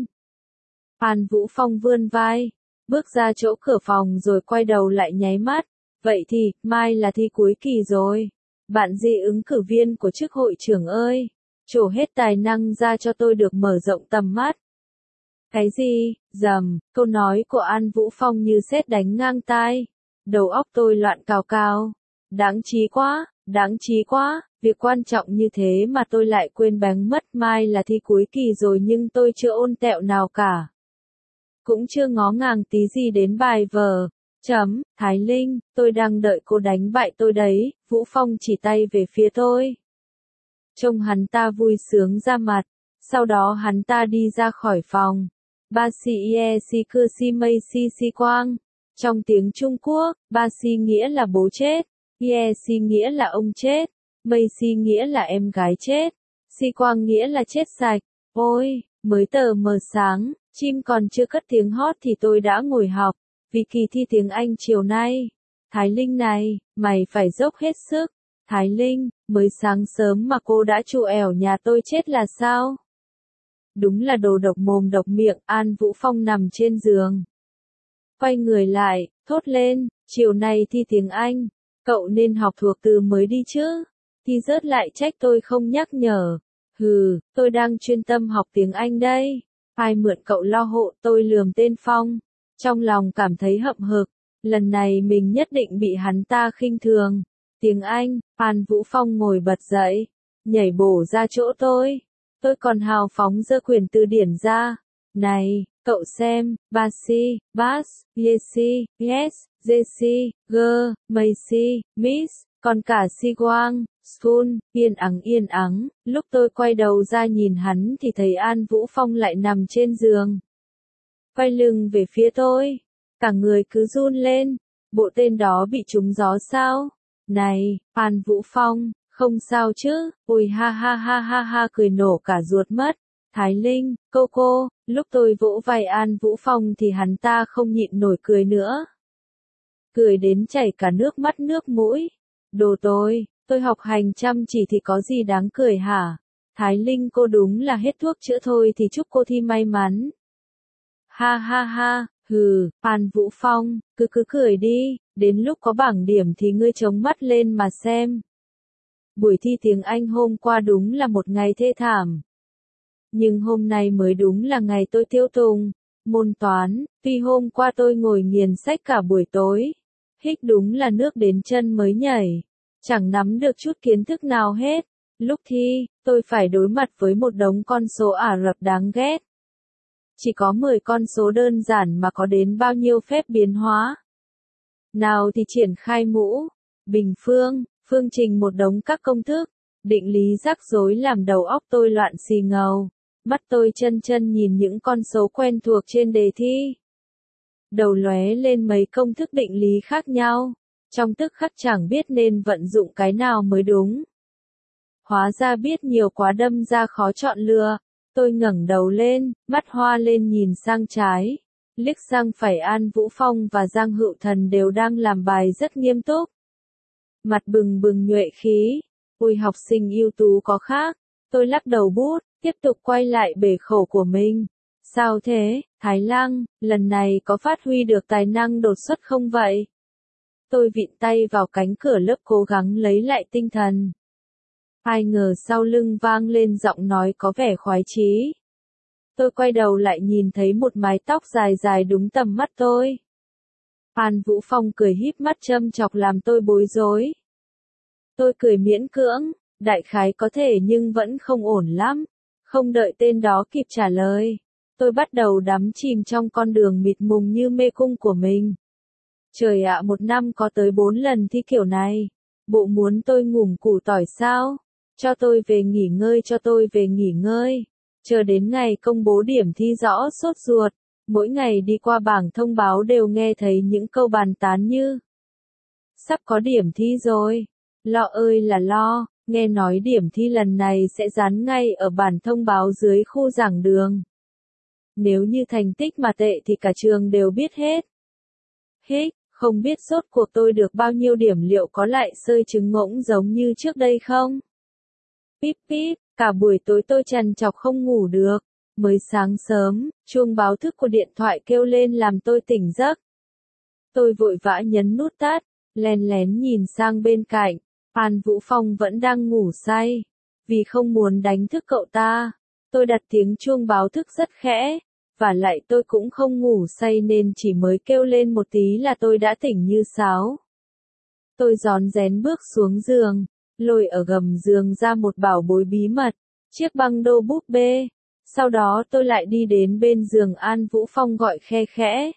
An Vũ Phong vươn vai, bước ra chỗ cửa phòng rồi quay đầu lại nháy mắt. Vậy thì, mai là thi cuối kỳ rồi. Bạn dị ứng cử viên của chức hội trưởng ơi, trổ hết tài năng ra cho tôi được mở rộng tầm mắt. Cái gì? Rầm, câu nói của An Vũ Phong như sét đánh ngang tai. Đầu óc tôi loạn cào cào. Đáng trí quá, đáng trí quá, việc quan trọng như thế mà tôi lại quên bén mất. Mai là thi cuối kỳ rồi nhưng tôi chưa ôn tẹo nào cả. Cũng chưa ngó ngàng tí gì đến bài vở. Chấm, Thái Linh, tôi đang đợi cô đánh bại tôi đấy. Vũ Phong chỉ tay về phía tôi. Trông hắn ta vui sướng ra mặt. Sau đó hắn ta đi ra khỏi phòng. Ba si ie si cưa si mây si si quang. Trong tiếng Trung Quốc, ba si nghĩa là bố chết. Ie si nghĩa là ông chết. Mây si nghĩa là em gái chết. Si quang nghĩa là chết sạch. Ôi, mới tờ mờ sáng, Chim còn chưa cất tiếng hót thì tôi đã ngồi học, vì kỳ thi tiếng Anh chiều nay. Thái Linh này, mày phải dốc hết sức. Thái Linh, mới sáng sớm mà cô đã trù ẻo nhà tôi chết là sao? Đúng là đồ độc mồm độc miệng. An Vũ Phong nằm trên giường. Quay người lại, thốt lên, chiều nay thi tiếng Anh, cậu nên học thuộc từ mới đi chứ. Thi rớt lại trách tôi không nhắc nhở. Hừ, tôi đang chuyên tâm học tiếng Anh đây. Ai mượn cậu lo hộ. Tôi lườm tên Phong. Trong lòng cảm thấy hậm hực. Lần này mình nhất định bị hắn ta khinh thường. Tiếng Anh. An Vũ Phong ngồi bật dậy, nhảy bổ ra chỗ tôi. Tôi còn hào phóng giơ quyển từ điển ra. Này, cậu xem, Basi, Bas, Yesi, Yes, Jesi, G, Macy, Miss, còn cả Siwang, School, yên ắng yên ắng. Lúc tôi quay đầu ra nhìn hắn thì thấy An Vũ Phong lại nằm trên giường. Quay lưng về phía tôi. Cả người cứ run lên. Bộ tên đó bị trúng gió sao? Này, An Vũ Phong, không sao chứ? Ôi ha ha ha ha ha cười nổ cả ruột mất. Thái Linh, cô cô, lúc tôi vỗ vai An Vũ Phong thì hắn ta không nhịn nổi cười nữa. Cười đến chảy cả nước mắt nước mũi. Đồ tôi, tôi học hành chăm chỉ thì có gì đáng cười hả? Thái Linh cô đúng là hết thuốc chữa thôi thì chúc cô thi may mắn. Ha ha ha, hừ, An Vũ Phong, cứ cứ cười đi, đến lúc có bảng điểm thì ngươi chống mắt lên mà xem. Buổi thi tiếng Anh hôm qua đúng là một ngày thê thảm. Nhưng hôm nay mới đúng là ngày tôi tiêu tùng. Môn toán, tuy hôm qua tôi ngồi nghiền sách cả buổi tối. Hích đúng là nước đến chân mới nhảy. Chẳng nắm được chút kiến thức nào hết. Lúc thi, tôi phải đối mặt với một đống con số Ả Rập đáng ghét. Chỉ có mười con số đơn giản mà có đến bao nhiêu phép biến hóa. Nào thì triển khai mũ, bình phương, phương trình một đống các công thức, định lý rắc rối làm đầu óc tôi loạn xì ngầu. Mắt tôi chân chân nhìn những con số quen thuộc trên đề thi. Đầu lóe lên mấy công thức định lý khác nhau. Trong tức khắc chẳng biết nên vận dụng cái nào mới đúng. Hóa ra biết nhiều quá đâm ra khó chọn lựa. Tôi ngẩng đầu lên, mắt hoa lên nhìn sang trái. Liếc sang phải An Vũ Phong và Giang Hữu Thần đều đang làm bài rất nghiêm túc. Mặt bừng bừng nhuệ khí. Ôi học sinh ưu tú có khác. Tôi lắc đầu bút, tiếp tục quay lại bể khổ của mình. Sao thế, Thái Lăng, lần này có phát huy được tài năng đột xuất không vậy? Tôi vịn tay vào cánh cửa lớp cố gắng lấy lại tinh thần. Ai ngờ sau lưng vang lên giọng nói có vẻ khoái chí. Tôi quay đầu lại nhìn thấy một mái tóc dài dài đúng tầm mắt tôi. An Vũ Phong cười híp mắt châm chọc làm tôi bối rối. Tôi cười miễn cưỡng, đại khái có thể nhưng vẫn không ổn lắm. Không đợi tên đó kịp trả lời. Tôi bắt đầu đắm chìm trong con đường mịt mùng như mê cung của mình. Trời ạ, một năm có tới bốn lần thi kiểu này. Bộ muốn tôi ngủm củ tỏi sao? Cho tôi về nghỉ ngơi, cho tôi về nghỉ ngơi. Chờ đến ngày công bố điểm thi rõ sốt ruột. Mỗi ngày đi qua bảng thông báo đều nghe thấy những câu bàn tán như: sắp có điểm thi rồi. Lo ơi là lo, nghe nói điểm thi lần này sẽ dán ngay ở bản thông báo dưới khu giảng đường. Nếu như thành tích mà tệ thì cả trường đều biết hết. Hích, không biết rốt cuộc tôi được bao nhiêu điểm, liệu có lại sơi trứng ngỗng giống như trước đây không? Píp píp, cả buổi tối tôi trằn trọc không ngủ được. Mới sáng sớm, chuông báo thức của điện thoại kêu lên làm tôi tỉnh giấc. Tôi vội vã nhấn nút tắt, lén lén nhìn sang bên cạnh. An Vũ Phong vẫn đang ngủ say. Vì không muốn đánh thức cậu ta, tôi đặt tiếng chuông báo thức rất khẽ. Và lại tôi cũng không ngủ say nên chỉ mới kêu lên một tí là tôi đã tỉnh như sáo. Tôi rón rén bước xuống giường, lôi ở gầm giường ra một bảo bối bí mật, chiếc băng đô búp bê. Sau đó tôi lại đi đến bên giường An Vũ Phong gọi khe khẽ.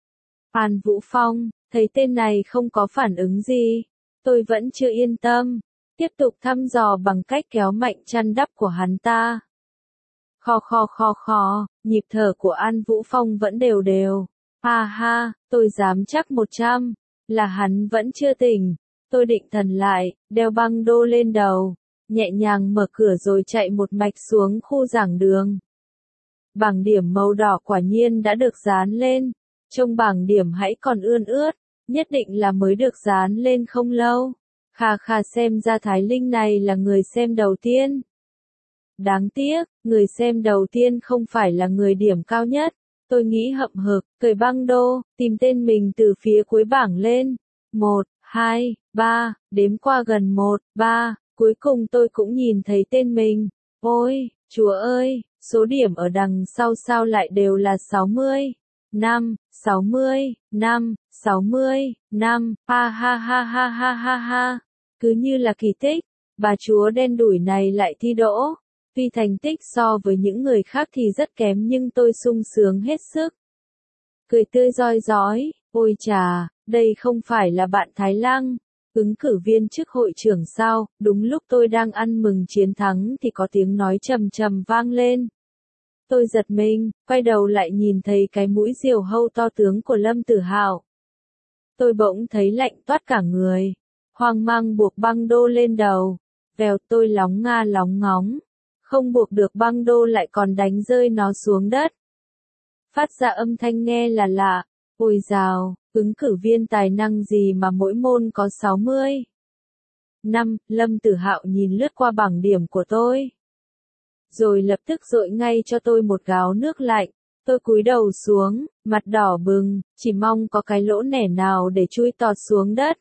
An Vũ Phong, thấy tên này không có phản ứng gì. Tôi vẫn chưa yên tâm, tiếp tục thăm dò bằng cách kéo mạnh chăn đắp của hắn ta. Kho kho kho kho, nhịp thở của An Vũ Phong vẫn đều đều. Ha ha, tôi dám chắc một trăm, là hắn vẫn chưa tỉnh. Tôi định thần lại, đeo băng đô lên đầu, nhẹ nhàng mở cửa rồi chạy một mạch xuống khu giảng đường. Bảng điểm màu đỏ quả nhiên đã được dán lên. Trông bảng điểm hãy còn ươn ướt, nhất định là mới được dán lên không lâu. Khà khà, xem ra Thái Linh này là người xem đầu tiên. Đáng tiếc, người xem đầu tiên không phải là người điểm cao nhất. Tôi nghĩ hậm hực, cởi băng đô, tìm tên mình từ phía cuối bảng lên. Một, hai, ba, đếm qua gần một, ba, cuối cùng tôi cũng nhìn thấy tên mình. Ôi, Chúa ơi, số điểm ở đằng sau sao lại đều là sáu mươi, năm, sáu mươi, năm, sáu mươi, năm, ha ha ha ha ha ha ha. Cứ như là kỳ tích, bà chúa đen đủi này lại thi đỗ. Tuy thành tích so với những người khác thì rất kém nhưng tôi sung sướng hết sức. Cười tươi rói rói, ôi chà, đây không phải là bạn Thái Lăng, ứng cử viên chức hội trưởng sao? Đúng lúc tôi đang ăn mừng chiến thắng thì có tiếng nói trầm trầm vang lên. Tôi giật mình, quay đầu lại nhìn thấy cái mũi diều hâu to tướng của Lâm Tử Hạo. Tôi bỗng thấy lạnh toát cả người, hoang mang buộc băng đô lên đầu, vèo tôi lóng nga lóng ngóng. Không buộc được băng đô lại còn đánh rơi nó xuống đất. Phát ra âm thanh nghe là lạ, ôi dào, ứng cử viên tài năng gì mà mỗi môn có sáu mươi. Năm, Lâm Tử Hạo nhìn lướt qua bảng điểm của tôi. Rồi lập tức dội ngay cho tôi một gáo nước lạnh. Tôi cúi đầu xuống, mặt đỏ bừng, chỉ mong có cái lỗ nẻ nào để chui tọt xuống đất.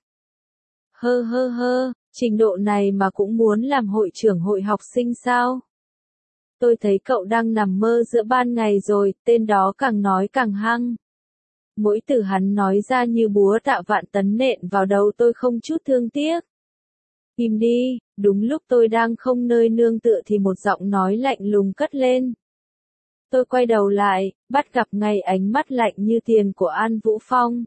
Hơ hơ hơ, trình độ này mà cũng muốn làm hội trưởng hội học sinh sao? Tôi thấy cậu đang nằm mơ giữa ban ngày rồi, tên đó càng nói càng hăng. Mỗi từ hắn nói ra như búa tạ vạn tấn nện vào đầu tôi không chút thương tiếc. Im đi, đúng lúc tôi đang không nơi nương tựa thì một giọng nói lạnh lùng cất lên. Tôi quay đầu lại, bắt gặp ngay ánh mắt lạnh như tiền của An Vũ Phong.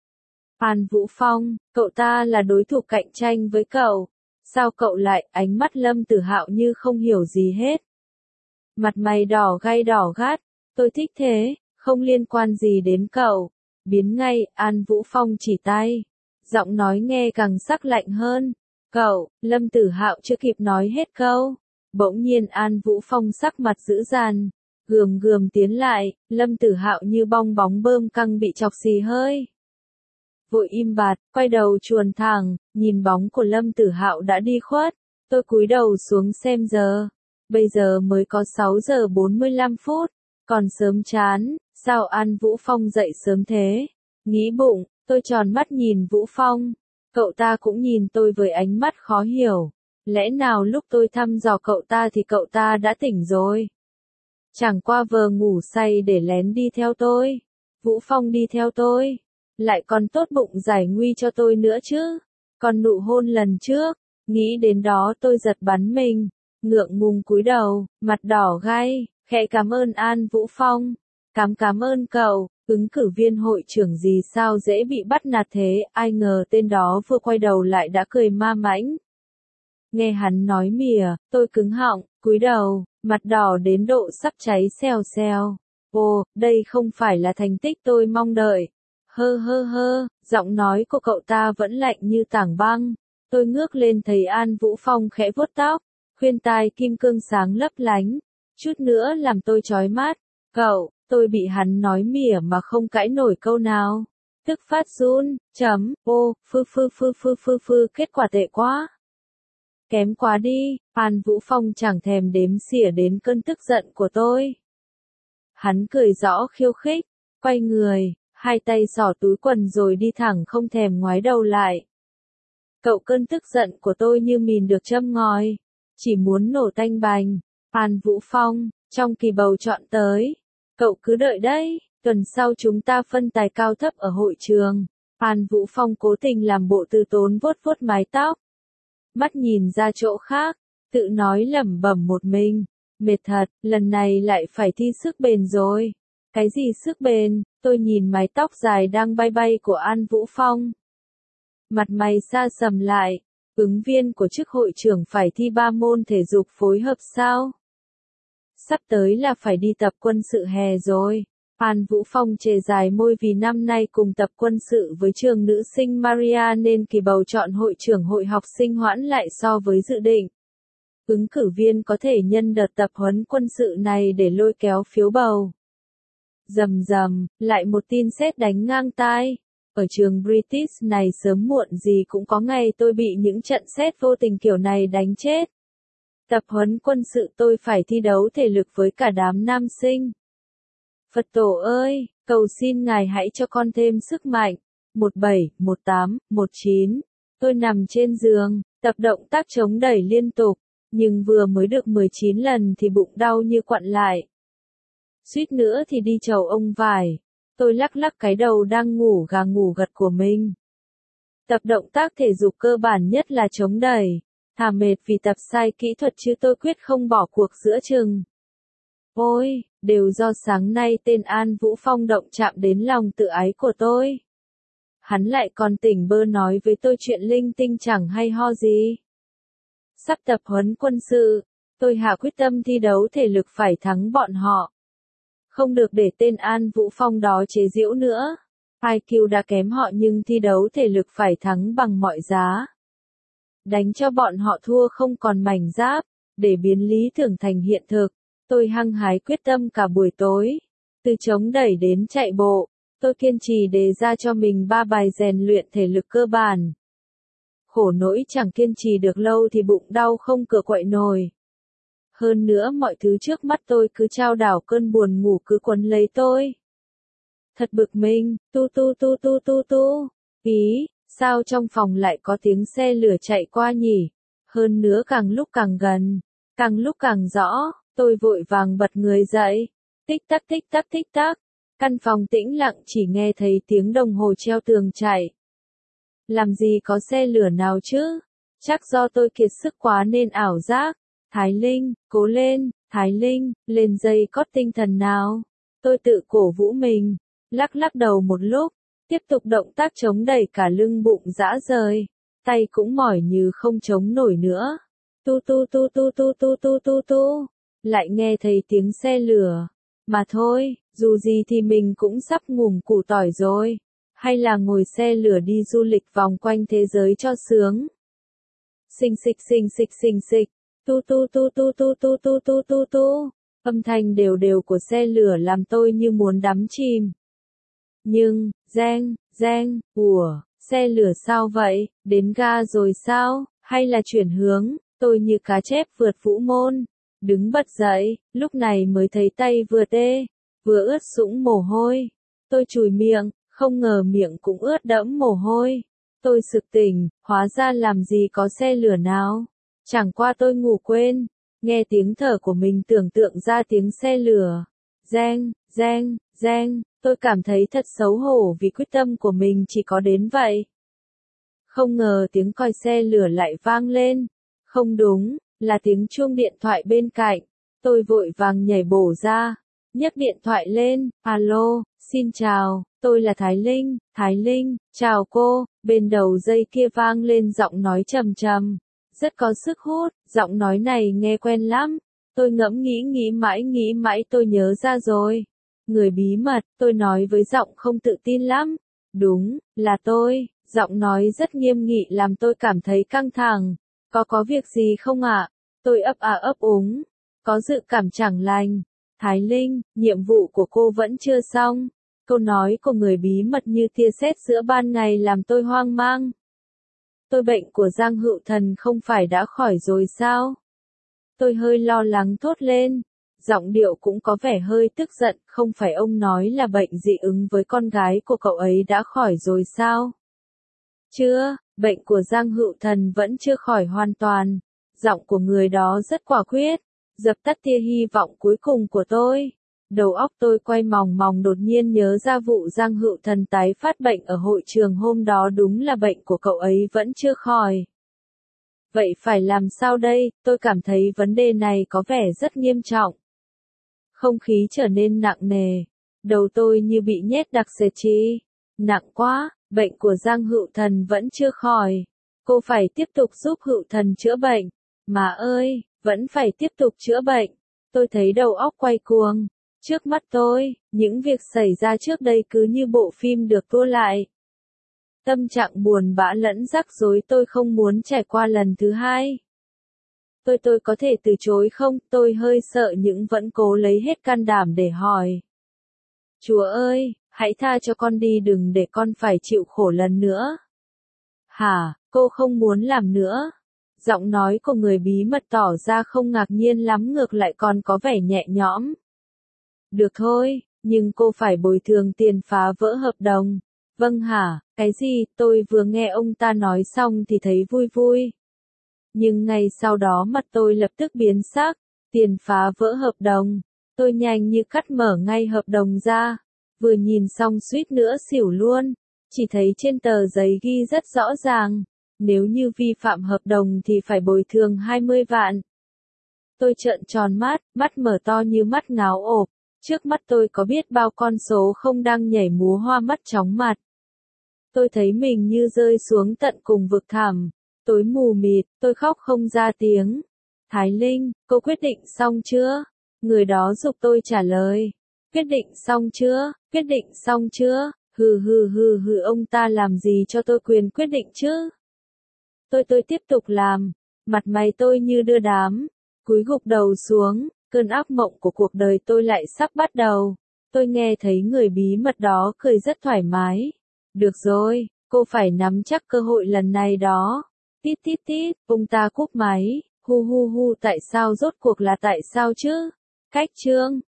An Vũ Phong, cậu ta là đối thủ cạnh tranh với cậu. Sao cậu lại? Ánh mắt Lâm Tử Hạo như không hiểu gì hết. Mặt mày đỏ gay đỏ gắt, tôi thích thế, không liên quan gì đến cậu. Biến ngay, An Vũ Phong chỉ tay. Giọng nói nghe càng sắc lạnh hơn. Cậu, Lâm Tử Hạo chưa kịp nói hết câu. Bỗng nhiên An Vũ Phong sắc mặt dữ dằn, gườm gườm tiến lại, Lâm Tử Hạo như bong bóng bơm căng bị chọc xì hơi. Vội im bặt, quay đầu chuồn thẳng, nhìn bóng của Lâm Tử Hạo đã đi khuất. Tôi cúi đầu xuống xem giờ. Bây giờ mới có sáu giờ bốn mươi lăm phút, còn sớm chán, sao An Vũ Phong dậy sớm thế? Nghĩ bụng, tôi tròn mắt nhìn Vũ Phong, cậu ta cũng nhìn tôi với ánh mắt khó hiểu. Lẽ nào lúc tôi thăm dò cậu ta thì cậu ta đã tỉnh rồi? Chẳng qua vờ ngủ say để lén đi theo tôi. Vũ Phong đi theo tôi, lại còn tốt bụng giải nguy cho tôi nữa chứ. Còn nụ hôn lần trước, nghĩ đến đó tôi giật bắn mình. Ngượng ngùng cúi đầu, mặt đỏ gay, khẽ cảm ơn An Vũ Phong. Cám cảm ơn cậu, ứng cử viên hội trưởng gì sao dễ bị bắt nạt thế, ai ngờ tên đó vừa quay đầu lại đã cười ma mãnh. Nghe hắn nói mỉa, tôi cứng họng, cúi đầu, mặt đỏ đến độ sắp cháy xèo xèo. Ồ, đây không phải là thành tích tôi mong đợi. Hơ hơ hơ, giọng nói của cậu ta vẫn lạnh như tảng băng. Tôi ngước lên thấy An Vũ Phong khẽ vuốt tóc. Khuyên tai kim cương sáng lấp lánh, chút nữa làm tôi chói mắt. Cậu, tôi bị hắn nói mỉa mà không cãi nổi câu nào. Tức phát run, chấm, ô, phư phư phư phư phư phư, kết quả tệ quá. Kém quá đi, An Vũ Phong chẳng thèm đếm xỉa đến cơn tức giận của tôi. Hắn cười rõ khiêu khích, quay người, hai tay xỏ túi quần rồi đi thẳng không thèm ngoái đầu lại. Cậu, cơn tức giận của tôi như mìn được châm ngòi. Chỉ muốn nổ tanh bành. An Vũ Phong, trong kỳ bầu chọn tới, cậu cứ đợi đấy, tuần sau chúng ta phân tài cao thấp ở hội trường. An Vũ Phong cố tình làm bộ từ tốn vuốt vuốt mái tóc. Mắt nhìn ra chỗ khác, tự nói lẩm bẩm một mình. Mệt thật, lần này lại phải thi sức bền rồi. Cái gì sức bền? Tôi nhìn mái tóc dài đang bay bay của An Vũ Phong. Mặt mày xa sầm lại. Ứng viên của chức hội trưởng phải thi ba môn thể dục phối hợp sao? Sắp tới là phải đi tập quân sự hè rồi. An Vũ Phong chề dài môi vì năm nay cùng tập quân sự với trường nữ sinh Maria nên kỳ bầu chọn hội trưởng hội học sinh hoãn lại so với dự định. Ứng cử viên có thể nhân đợt tập huấn quân sự này để lôi kéo phiếu bầu. Rầm rầm, lại một tin sét đánh ngang tai. Ở trường British này sớm muộn gì cũng có ngày tôi bị những trận sét vô tình kiểu này đánh chết. Tập huấn quân sự tôi phải thi đấu thể lực với cả đám nam sinh. Phật tổ ơi, cầu xin Ngài hãy cho con thêm sức mạnh. một bảy, một tám, một chín. Tôi nằm trên giường, tập động tác chống đẩy liên tục, nhưng vừa mới được mười chín lần thì bụng đau như quặn lại. Suýt nữa thì đi chầu ông vải. Tôi lắc lắc cái đầu đang ngủ gà ngủ gật của mình. Tập động tác thể dục cơ bản nhất là chống đẩy. Thà mệt vì tập sai kỹ thuật chứ tôi quyết không bỏ cuộc giữa chừng. Ôi, đều do sáng nay tên An Vũ Phong động chạm đến lòng tự ái của tôi. Hắn lại còn tỉnh bơ nói với tôi chuyện linh tinh chẳng hay ho gì. Sắp tập huấn quân sự, tôi hạ quyết tâm thi đấu thể lực phải thắng bọn họ. Không được để tên An Vũ Phong đó chế giễu nữa. i kiu đã kém họ nhưng thi đấu thể lực phải thắng bằng mọi giá. Đánh cho bọn họ thua không còn mảnh giáp, để biến lý tưởng thành hiện thực. Tôi hăng hái quyết tâm cả buổi tối. Từ chống đẩy đến chạy bộ, tôi kiên trì đề ra cho mình ba bài rèn luyện thể lực cơ bản. Khổ nỗi chẳng kiên trì được lâu thì bụng đau không cựa quậy nổi. Hơn nữa mọi thứ trước mắt tôi cứ trao đảo, cơn buồn ngủ cứ quấn lấy tôi. Thật bực mình, tu tu tu tu tu tu. Ý, sao trong phòng lại có tiếng xe lửa chạy qua nhỉ? Hơn nữa càng lúc càng gần, càng lúc càng rõ, tôi vội vàng bật người dậy. Tích tắc tích tắc tích tắc. Căn phòng tĩnh lặng chỉ nghe thấy tiếng đồng hồ treo tường chạy. Làm gì có xe lửa nào chứ? Chắc do tôi kiệt sức quá nên ảo giác. Thái Linh, cố lên, Thái Linh, lên dây cót tinh thần nào. Tôi tự cổ vũ mình, lắc lắc đầu một lúc, tiếp tục động tác chống đẩy cả lưng bụng rã rời. Tay cũng mỏi như không chống nổi nữa. Tu tu tu tu tu tu tu tu tu. Lại nghe thấy tiếng xe lửa. Mà thôi, dù gì thì mình cũng sắp ngủm củ tỏi rồi. Hay là ngồi xe lửa đi du lịch vòng quanh thế giới cho sướng. Xình xịch xình xịch xình xịch. Tu tu tu tu tu tu tu tu tu tu. Âm thanh đều đều của xe lửa làm tôi như muốn đắm chìm. Nhưng, reng, reng, ủa, xe lửa sao vậy, đến ga rồi sao, hay là chuyển hướng, tôi như cá chép vượt vũ môn. Đứng bật dậy, lúc này mới thấy tay vừa tê, vừa ướt sũng mồ hôi. Tôi chùi miệng, không ngờ miệng cũng ướt đẫm mồ hôi. Tôi sực tỉnh, hóa ra làm gì có xe lửa nào. Chẳng qua tôi ngủ quên, nghe tiếng thở của mình tưởng tượng ra tiếng xe lửa. Reng, reng, reng, tôi cảm thấy thật xấu hổ vì quyết tâm của mình chỉ có đến vậy. Không ngờ tiếng còi xe lửa lại vang lên. Không đúng, là tiếng chuông điện thoại bên cạnh. Tôi vội vàng nhảy bổ ra, nhấc điện thoại lên. Alo, xin chào, tôi là Thái Linh, Thái Linh, chào cô. Bên đầu dây kia vang lên giọng nói trầm trầm, rất có sức hút, giọng nói này nghe quen lắm. Tôi ngẫm nghĩ nghĩ mãi nghĩ mãi tôi nhớ ra rồi. Người bí mật, tôi nói với giọng không tự tin lắm. Đúng, là tôi, giọng nói rất nghiêm nghị làm tôi cảm thấy căng thẳng. Có có việc gì không ạ? À? Tôi ấp à ấp úng, có dự cảm chẳng lành. Thái Linh, nhiệm vụ của cô vẫn chưa xong. Câu nói của người bí mật như tia sét giữa ban ngày làm tôi hoang mang. Tôi bệnh của Giang Hữu Thần không phải đã khỏi rồi sao? Tôi hơi lo lắng thốt lên. Giọng điệu cũng có vẻ hơi tức giận, không phải ông nói là bệnh dị ứng với con gái của cậu ấy đã khỏi rồi sao? Chưa, bệnh của Giang Hữu Thần vẫn chưa khỏi hoàn toàn. Giọng của người đó rất quả quyết, dập tắt tia hy vọng cuối cùng của tôi. Đầu óc tôi quay mòng mòng đột nhiên nhớ ra vụ Giang Hữu Thần tái phát bệnh ở hội trường hôm đó, đúng là bệnh của cậu ấy vẫn chưa khỏi. Vậy phải làm sao đây? Tôi cảm thấy vấn đề này có vẻ rất nghiêm trọng. Không khí trở nên nặng nề. Đầu tôi như bị nhét đặc sệt chi. Nặng quá, bệnh của Giang Hữu Thần vẫn chưa khỏi. Cô phải tiếp tục giúp Hữu Thần chữa bệnh. Mà ơi, vẫn phải tiếp tục chữa bệnh. Tôi thấy đầu óc quay cuồng. Trước mắt tôi, những việc xảy ra trước đây cứ như bộ phim được tua lại. Tâm trạng buồn bã lẫn rắc rối tôi không muốn trải qua lần thứ hai. Tôi tôi có thể từ chối không? Tôi hơi sợ nhưng vẫn cố lấy hết can đảm để hỏi. Chúa ơi, hãy tha cho con đi, đừng để con phải chịu khổ lần nữa. Hả, cô không muốn làm nữa? Giọng nói của người bí mật tỏ ra không ngạc nhiên lắm, ngược lại còn có vẻ nhẹ nhõm. Được thôi, nhưng cô phải bồi thường tiền phá vỡ hợp đồng. Vâng hả, cái gì? Tôi vừa nghe ông ta nói xong thì thấy vui vui. Nhưng ngay sau đó mặt tôi lập tức biến sắc. Tiền phá vỡ hợp đồng. Tôi nhanh như cắt mở ngay hợp đồng ra. Vừa nhìn xong suýt nữa xỉu luôn. Chỉ thấy trên tờ giấy ghi rất rõ ràng. Nếu như vi phạm hợp đồng thì phải bồi thường hai mươi vạn. Tôi trợn tròn mắt, mắt mở to như mắt ngáo ộp. Trước mắt tôi có biết bao con số không đang nhảy múa hoa mắt chóng mặt. Tôi thấy mình như rơi xuống tận cùng vực thẳm. Tối mù mịt, tôi khóc không ra tiếng. Thái Linh, cô quyết định xong chưa? Người đó giục tôi trả lời. Quyết định xong chưa? Quyết định xong chưa? Hừ hừ hừ hừ, ông ta làm gì cho tôi quyền quyết định chứ? Tôi tôi tiếp tục làm. Mặt mày tôi như đưa đám. Cúi gục đầu xuống. Cơn ác mộng của cuộc đời tôi lại sắp bắt đầu. Tôi nghe thấy người bí mật đó cười rất thoải mái. Được rồi, cô phải nắm chắc cơ hội lần này đó. Tít tít tít, ông ta cúp máy. Hu hu hu, tại sao, rốt cuộc là tại sao chứ? Cách chương